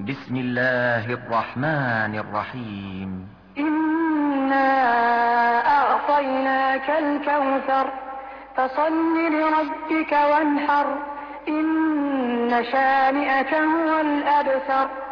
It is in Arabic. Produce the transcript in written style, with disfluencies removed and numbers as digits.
بسم الله الرحمن الرحيم. إنا أعطيناك الكوثر فصل لربك وانحر إن شانئك هو الأبتر.